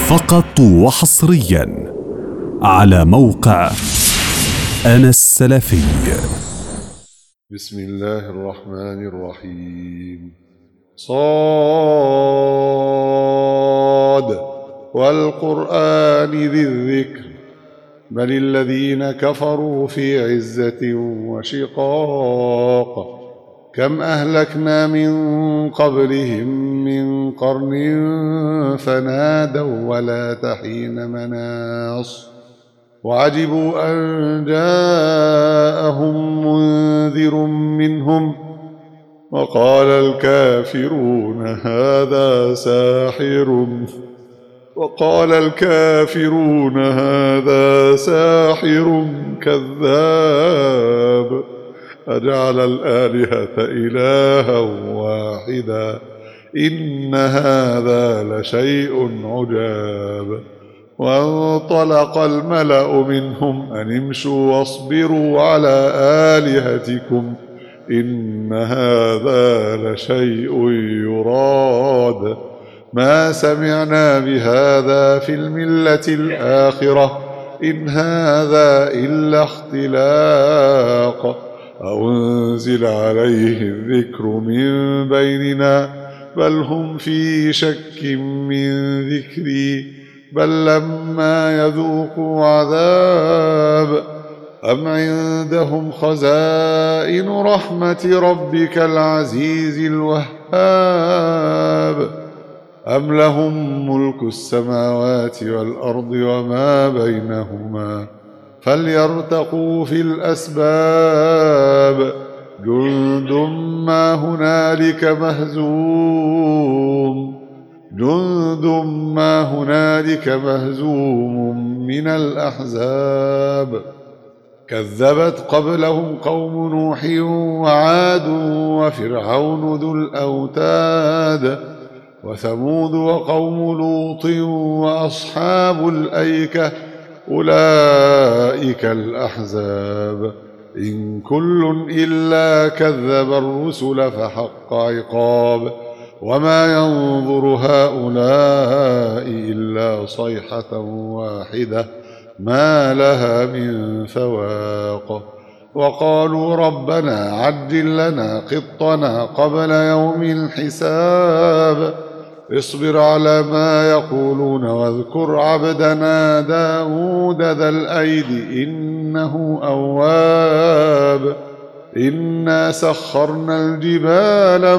فقط وحصريا على موقع أنا السلفي. بسم الله الرحمن الرحيم. صاد والقرآن ذي الذكر بل الذين كفروا في عزة وشقاق كم أهلكنا من قبلهم من قرن فنادوا ولا حين مناص وعجبوا أن جاءهم منذر منهم وقال الكافرون هذا ساحر كذاب أجعل الآلهة إلها واحدا إن هذا لشيء عجاب. وانطلق الملأ منهم أن امشوا واصبروا على آلهتكم إن هذا لشيء يراد ما سمعنا بهذا في الملة الآخرة إن هذا إلا اختلاق أنزل عليه الذكر من بيننا بل هم في شك من ذكري بل لما يذوقوا عذاب أم عندهم خزائن رحمة ربك العزيز الوهاب أم لهم ملك السماوات والأرض وما بينهما فليرتقوا في الأسباب جند ما هنالك مهزوم من الأحزاب كذبت قبلهم قوم نوح وعاد وفرعون ذو الأوتاد وثمود وقوم لوط وأصحاب الأيكة أولئك الأحزاب إن كل إلا كذب الرسل فحق عقاب وما ينظر هؤلاء إلا صيحة واحدة ما لها من فواق وقالوا ربنا عجل لنا قطنا قبل يوم الحساب اصبر على ما يقولون واذكر عبدنا داود ذا الأيد إنه أواب إنا سخرنا الجبال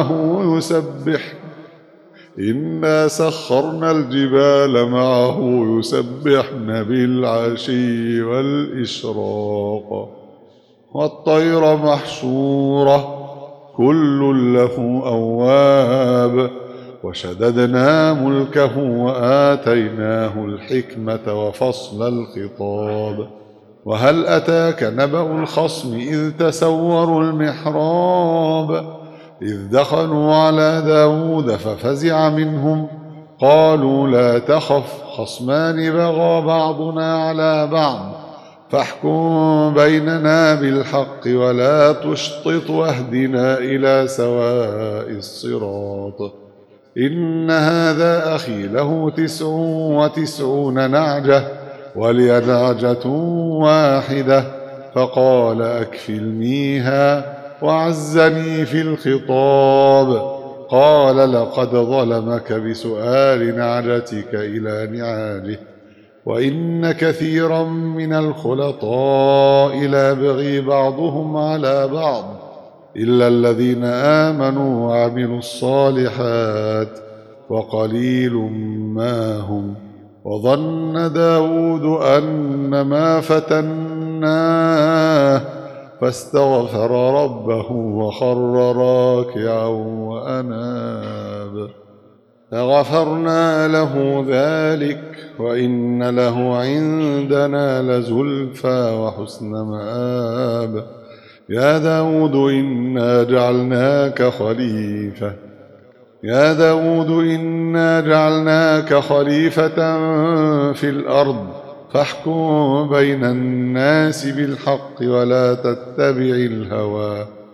معه يسبحن بالعشي والإشراق والطير محشورة كل له أواب وشددنا ملكه وآتيناه الحكمة وفصل الخطاب وهل أتاك نبأ الخصم إذ تسوروا المحراب إذ دخلوا على داود ففزع منهم قالوا لا تخف خصمان بغى بعضنا على بعض فاحكم بيننا بالحق ولا تشطط واهدنا إلى سواء الصراط إن هذا أخي له 99 نعجة ولي نعجة واحدة فقال أكفلنيها وعزني في الخطاب قال لقد ظلمك بسؤال نعجتك إلى نعاجه وإن كثيرا من الخلطاء ليبغي بعضهم على بعض إلا الذين آمنوا وعملوا الصالحات وقليل ما هم وظن داود أنما فتناه فاستغفر ربه وخر راكعا وأناب فغفرنا له ذلك وإن له عندنا لزلفى وحسن مآب يا داود إنا جعلناك خليفة في الأرض فاحكم بين الناس بالحق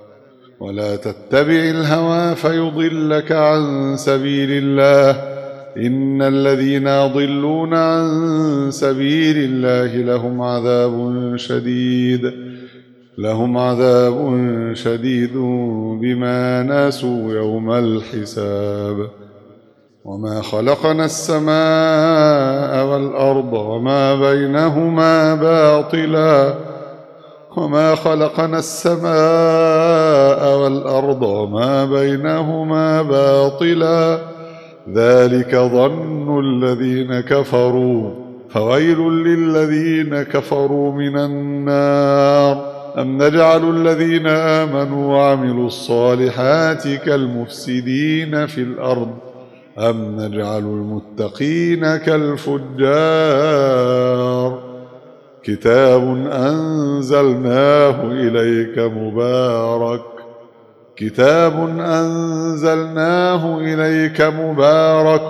ولا تتبع الهوى فيضلك عن سبيل الله إن الذين يضلون عن سبيل الله لهم عذاب شديد بما نسوا يوم الحساب. وما خلقنا السماء والأرض وما بينهما باطلا ذلك ظن الذين كفروا فويل للذين كفروا من النار. أم نجعل الذين آمنوا وعملوا الصالحات كالمفسدين في الأرض أم نجعل المتقين كالفجار. كتاب أنزلناه إليك مبارك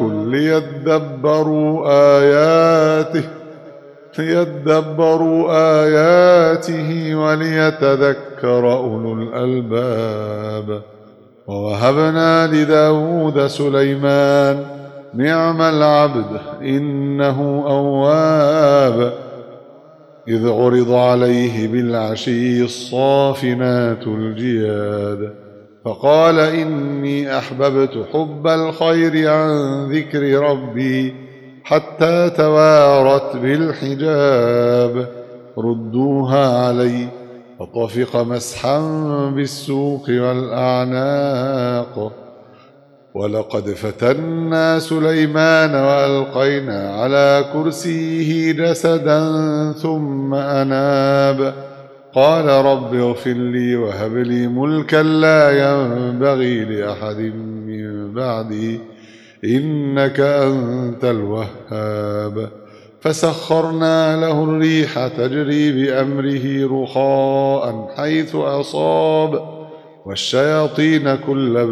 ليدبروا آياته وليتذكر أولو الألباب. ووهبنا لداود سليمان نعم العبد إنه أواب. إذ عرض عليه بالعشي الصافنات الجياد فقال إني أحببت حب الخير عن ذكر ربي حتى توارت بالحجاب. ردوها علي فطفق مسحا بالسوق والأعناق. ولقد فتنا سليمان وألقينا على كرسيه جسدا ثم أناب. قال رب اغفر لي وهب لي ملكا لا ينبغي لأحد من بعدي إنك أنت الوهاب. فسخرنا له الريح تجري بأمره رخاء حيث أصاب والشياطين كل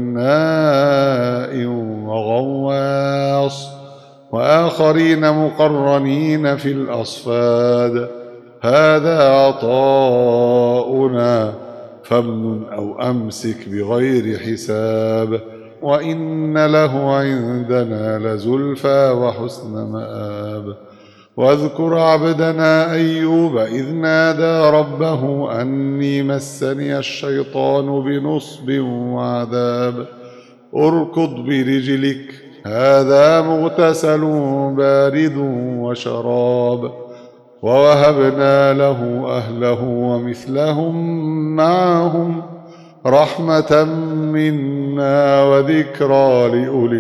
بناء وغواص وآخرين مقرنين في الأصفاد. هذا عطاؤنا فامنن أو أمسك بغير حساب وإن له عندنا لزلفى وحسن مآب. واذكر عبدنا أيوب إذ نادى ربه أني مسني الشيطان بنصب وعذاب. اركض برجلك هذا مغتسل بارد وشراب. ووهبنا له أهله ومثلهم معهم رحمة منا وذكرى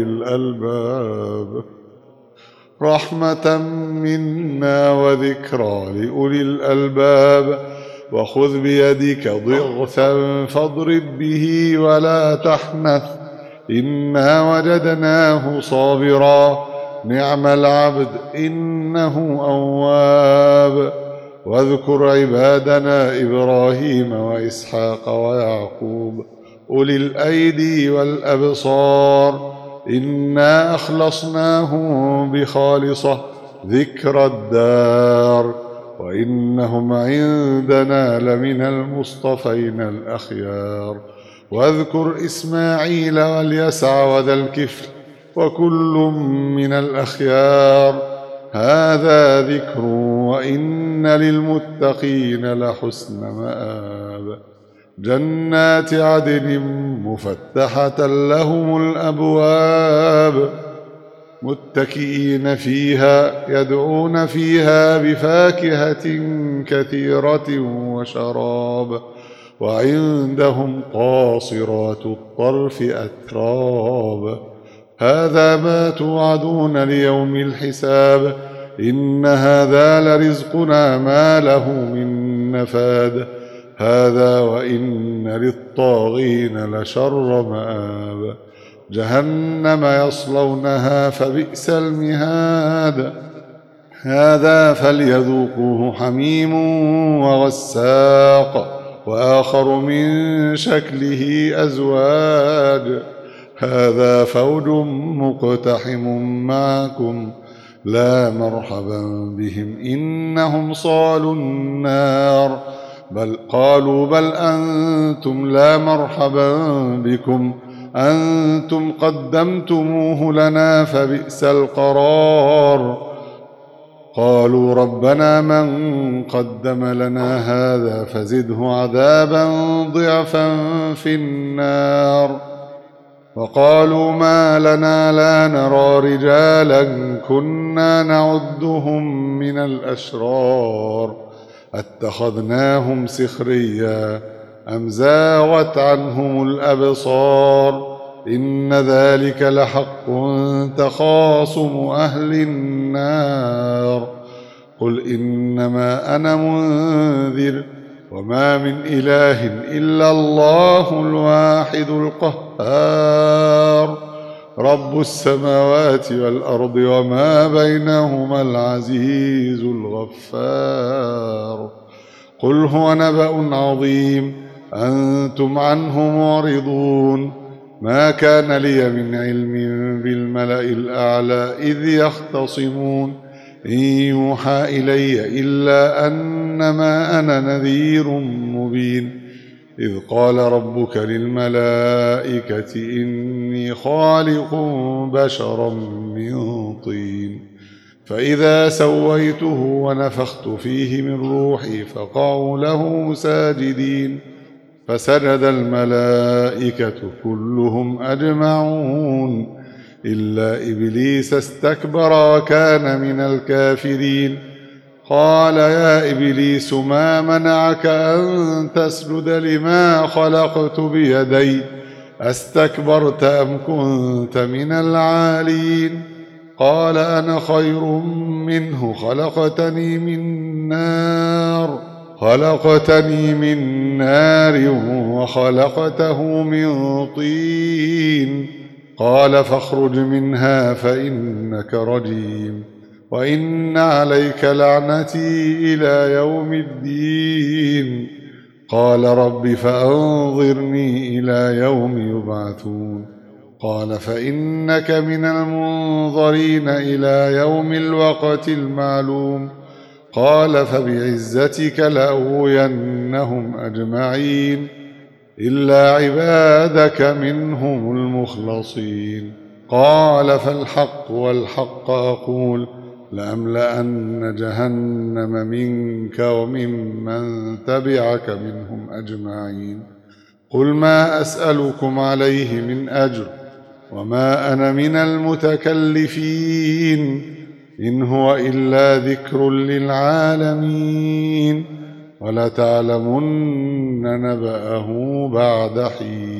لأولي الألباب. وخذ بيدك ضغثا فاضرب به ولا تحنث إنا وجدناه صابرا نعم العبد إنه أواب. واذكر عبادنا إبراهيم وإسحاق ويعقوب أولي الأيدي والأبصار إنا أخلصناهم بخالصة ذكر الدار وإنهم عندنا لمن المصطفين الأخيار. واذكر إسماعيل واليسع وذا الكفل وكل من الأخيار. هذا ذكر وإن للمتقين لحسن مآب. جنات عدن مفتحة لهم الأبواب متكئين فيها يدعون فيها بفاكهة كثيرة وشراب. وعندهم قاصرات الطرف أتراب. هذا ما توعدون ليوم الحساب إن هذا لرزقنا ما له من نفاد. هذا وإن للطاغين لشر مآب. جهنم يصلونها فبئس المهاد. هذا فليذوقوه حميم وغساق وآخر من شكله أزواج. هذا فوج مقتحم معكم لا مرحبا بهم إنهم صالوا النار. بل أنتم لا مرحبا بكم أنتم قدمتموه لنا فبئس القرار. قالوا ربنا من قدم لنا هذا فزده عذابا ضعفا في النار. وقالوا ما لنا لا نرى رجالا كنا نعدهم من الأشرار اتخذناهم سخريا أم زاغت عنهم الأبصار إن ذلك لحق تخاصم أهل النار. قل إنما أنا منذر وما من إله إلا الله الواحد القهار رب السماوات والأرض وما بينهما العزيز الغفار. قل هو نبأ عظيم أنتم عنه معرضون. ما كان لي من علم بالملأ الأعلى إذ يختصمون إن يوحى إلي إلا أنما أنا نذير مبين. إذ قال ربك للملائكة إني خالق بشرا من طين فإذا سويته ونفخت فيه من روحي فقعوا له ساجدين فسجد الملائكة كلهم أجمعون إلا إبليس استكبر وكان من الكافرين. قال يا إبليس ما منعك أن تسجد لما خلقت بيدي أستكبرت أم كنت من العالين؟ قال أنا خير منه خلقتني من نار وخلقته من طين. قال فاخرج منها فإنك رجيم وإن عليك لعنتي إلى يوم الدين. قال رب فأنظرني إلى يوم يبعثون. قال فإنك من المنظرين إلى يوم الوقت المعلوم. قال فبعزتك لأغوينهم أجمعين إلا عبادك منهم المخلصين. قال فالحق والحق أقول لأملأن جهنم منك وممن تبعك منهم أجمعين. قل ما أسألكم عليه من أجر وما أنا من المتكلفين إن هو إلا ذكر للعالمين ولتعلمن نبأه بعد حين.